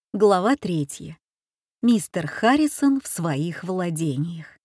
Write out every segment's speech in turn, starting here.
Глава 3. Мистер Харрисон в своих владениях.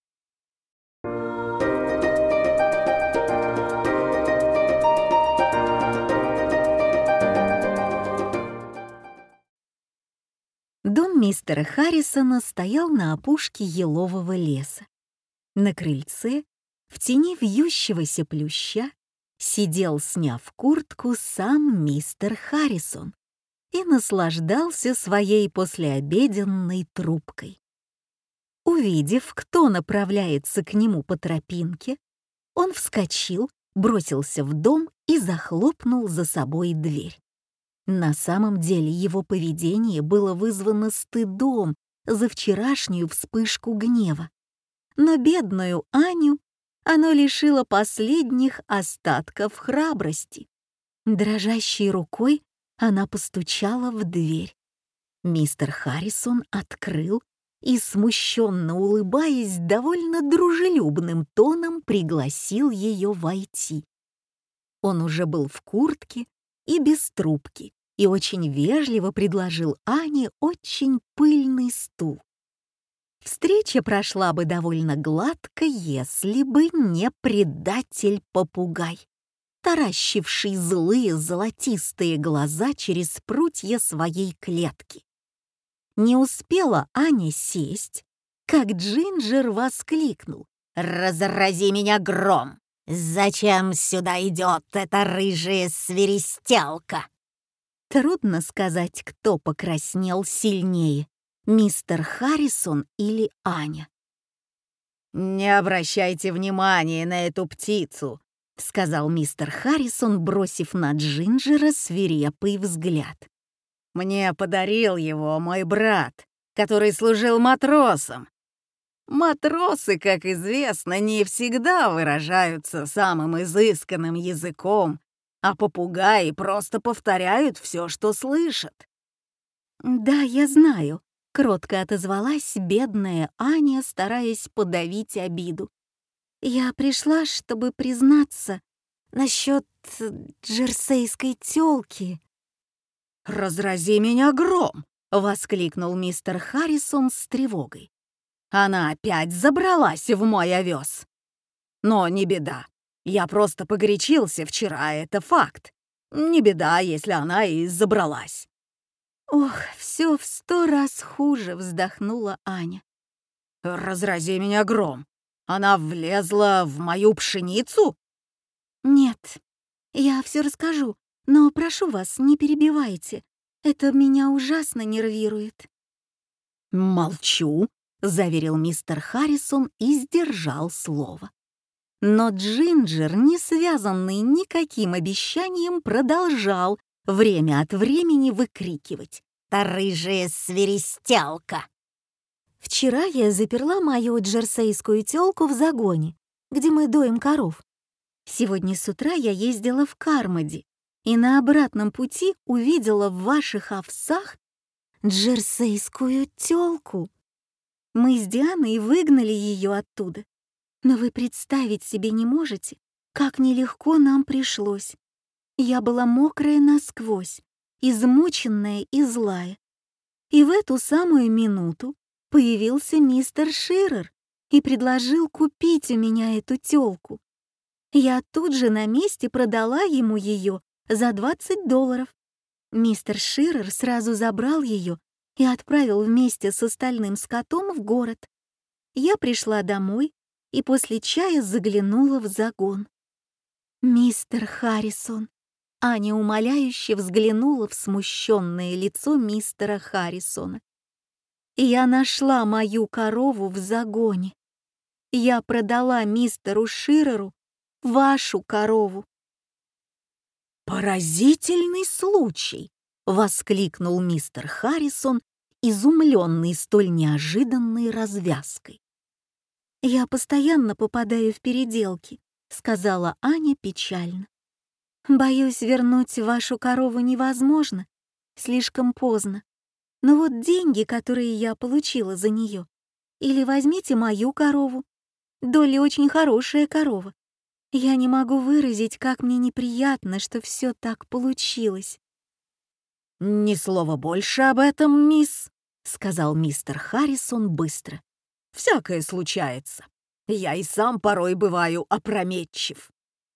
Дом мистера Харрисона стоял на опушке елового леса. На крыльце, в тени вьющегося плюща, сидел, сняв куртку, сам мистер Харрисон и наслаждался своей послеобеденной трубкой. Увидев, кто направляется к нему по тропинке, он вскочил, бросился в дом и захлопнул за собой дверь. На самом деле его поведение было вызвано стыдом за вчерашнюю вспышку гнева. Но бедную Аню оно лишило последних остатков храбрости. Дрожащей рукой она постучала в дверь. Мистер Харрисон открыл и, смущенно улыбаясь, довольно дружелюбным тоном пригласил ее войти. Он уже был в куртке и без трубки и очень вежливо предложил Ане очень пыльный стул. Встреча прошла бы довольно гладко, если бы не предатель-попугай, таращивший злые золотистые глаза через прутья своей клетки. Не успела Аня сесть, как Джинджер воскликнул: «Разрази меня гром! Зачем сюда идет эта рыжая свиристелка?» Трудно сказать, кто покраснел сильнее, мистер Харрисон или Аня. «Не обращайте внимания на эту птицу», — сказал мистер Харрисон, бросив на Джинджера свирепый взгляд. «Мне подарил его мой брат, который служил матросом. Матросы, как известно, не всегда выражаются самым изысканным языком, а попугаи просто повторяют все, что слышат». «Да, я знаю», — кротко отозвалась бедная Аня, стараясь подавить обиду. «Я пришла, чтобы признаться насчет джерсейской тёлки». «Разрази меня гром!» — воскликнул мистер Харрисон с тревогой. «Она опять забралась в мой овес. Но не беда, я просто погорячился вчера, это факт. Не беда, если она и забралась». «Ох, все в 100 раз хуже», — вздохнула Аня. «Разрази меня гром! Она влезла в мою пшеницу?» «Нет, я все расскажу, но прошу вас, не перебивайте. Это меня ужасно нервирует». «Молчу», — заверил мистер Харрисон и сдержал слово. Но Джинджер, не связанный никаким обещанием, продолжал время от времени выкрикивать: «Та рыжая свиристелка!» «Вчера я заперла мою джерсейскую тёлку в загоне, где мы доим коров. Сегодня с утра я ездила в Кармоди и на обратном пути увидела в ваших овсах джерсейскую тёлку. Мы с Дианой выгнали ее оттуда. Но вы представить себе не можете, как нелегко нам пришлось. Я была мокрая насквозь, измученная и злая. И в эту самую минуту появился мистер Ширер и предложил купить у меня эту тёлку. Я тут же на месте продала ему ее за $20. Мистер Ширер сразу забрал ее и отправил вместе с остальным скотом в город. Я пришла домой и после чая заглянула в загон. «Мистер Харрисон», — Аня умоляюще взглянула в смущенное лицо мистера Харрисона. «Я нашла мою корову в загоне. Я продала мистеру Ширеру вашу корову». «Поразительный случай!» — воскликнул мистер Харрисон, изумленный столь неожиданной развязкой. «Я постоянно попадаю в переделки», — сказала Аня печально. «Боюсь, вернуть вашу корову невозможно, слишком поздно. Но вот деньги, которые я получила за нее, или возьмите мою корову. Долли очень хорошая корова. Я не могу выразить, как мне неприятно, что все так получилось». «Ни слова больше об этом, мисс», — сказал мистер Харрисон быстро. «Всякое случается. Я и сам порой бываю опрометчив.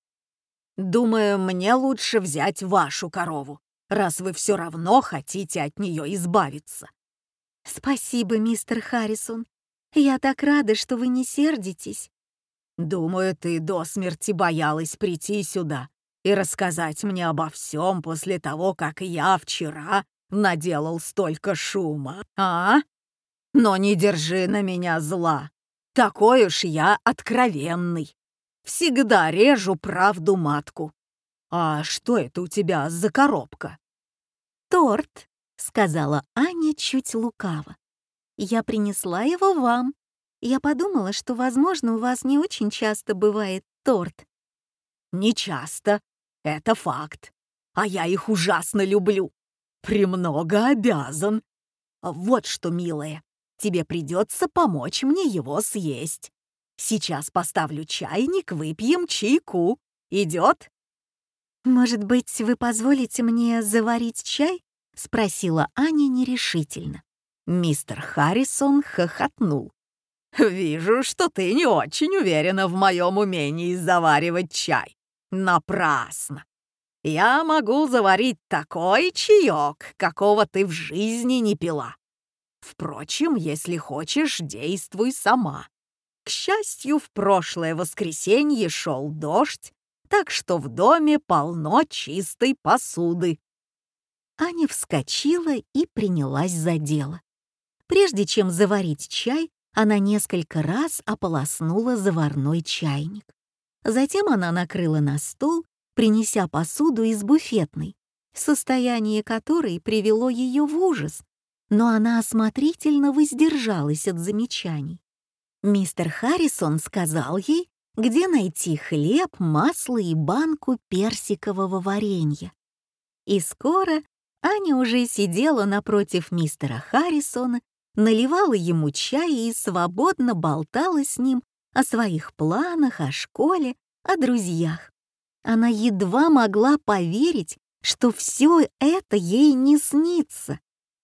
Думаю, мне лучше взять вашу корову, раз вы все равно хотите от нее избавиться». «Спасибо, мистер Харрисон. Я так рада, что вы не сердитесь». «Думаю, ты до смерти боялась прийти сюда и рассказать мне обо всем после того, как я вчера наделал столько шума, а? Но не держи на меня зла. Такой уж я откровенный. Всегда режу правду матку. А что это у тебя за коробка?» «Торт», — сказала Аня чуть лукаво. «Я принесла его вам. Я подумала, что, возможно, у вас не очень часто бывает торт». «Не часто, это факт. А я их ужасно люблю. Премного обязан. Вот что, милая, тебе придется помочь мне его съесть. Сейчас поставлю чайник, выпьем чайку. Идет?» «Может быть, вы позволите мне заварить чай?» — спросила Аня нерешительно. Мистер Харрисон хохотнул. «Вижу, что ты не очень уверена в моем умении заваривать чай. Напрасно. Я могу заварить такой чаек, какого ты в жизни не пила. Впрочем, если хочешь, действуй сама. К счастью, в прошлое воскресенье шел дождь, так что в доме полно чистой посуды». Аня вскочила и принялась за дело. Прежде чем заварить чай, она несколько раз ополоснула заварной чайник. Затем она накрыла на стол, принеся посуду из буфетной, состояние которой привело ее в ужас, но она осмотрительно воздержалась от замечаний. Мистер Харрисон сказал ей, где найти хлеб, масло и банку персикового варенья. И скоро Аня уже сидела напротив мистера Харрисона, наливала ему чай и свободно болтала с ним о своих планах, о школе, о друзьях. Она едва могла поверить, что все это ей не снится.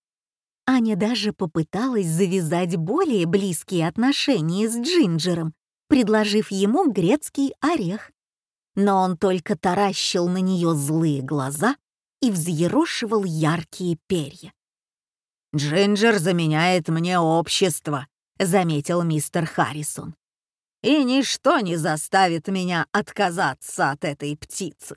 Аня даже попыталась завязать более близкие отношения с Джинджером, предложив ему грецкий орех. Но он только таращил на нее злые глаза и взъерошивал яркие перья. «Джинджер заменяет мне общество», — заметил мистер Харрисон. «И ничто не заставит меня отказаться от этой птицы».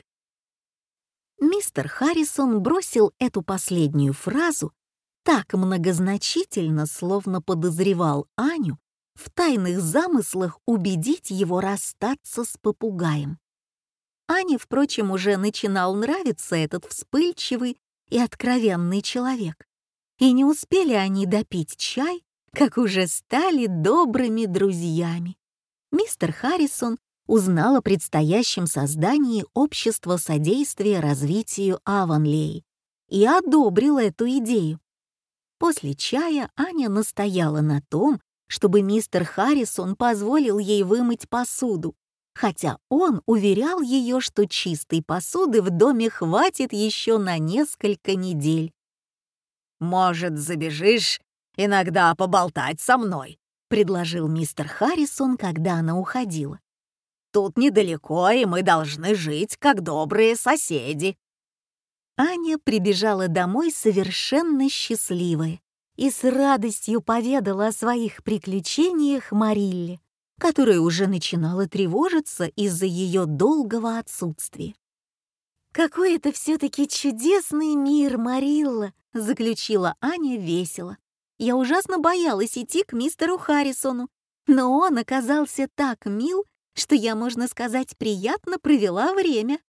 Мистер Харрисон бросил эту последнюю фразу так многозначительно, словно подозревал Аню в тайных замыслах убедить его расстаться с попугаем. Ане, впрочем, уже начинал нравиться этот вспыльчивый и откровенный человек. И не успели они допить чай, как уже стали добрыми друзьями. Мистер Харрисон узнал о предстоящем создании общества содействия развитию Авонлей и одобрил эту идею. После чая Аня настояла на том, чтобы мистер Харрисон позволил ей вымыть посуду, хотя он уверял ее, что чистой посуды в доме хватит еще на несколько недель. «Может, забежишь иногда поболтать со мной?» — предложил мистер Харрисон, когда она уходила. «Тут недалеко, и мы должны жить, как добрые соседи». Аня прибежала домой совершенно счастливая и с радостью поведала о своих приключениях Марилле, которая уже начинала тревожиться из-за ее долгого отсутствия. «Какой это все-таки чудесный мир, Марилла!» — заключила Аня весело. «Я ужасно боялась идти к мистеру Харрисону, но он оказался так мил, что я, можно сказать, приятно провела время».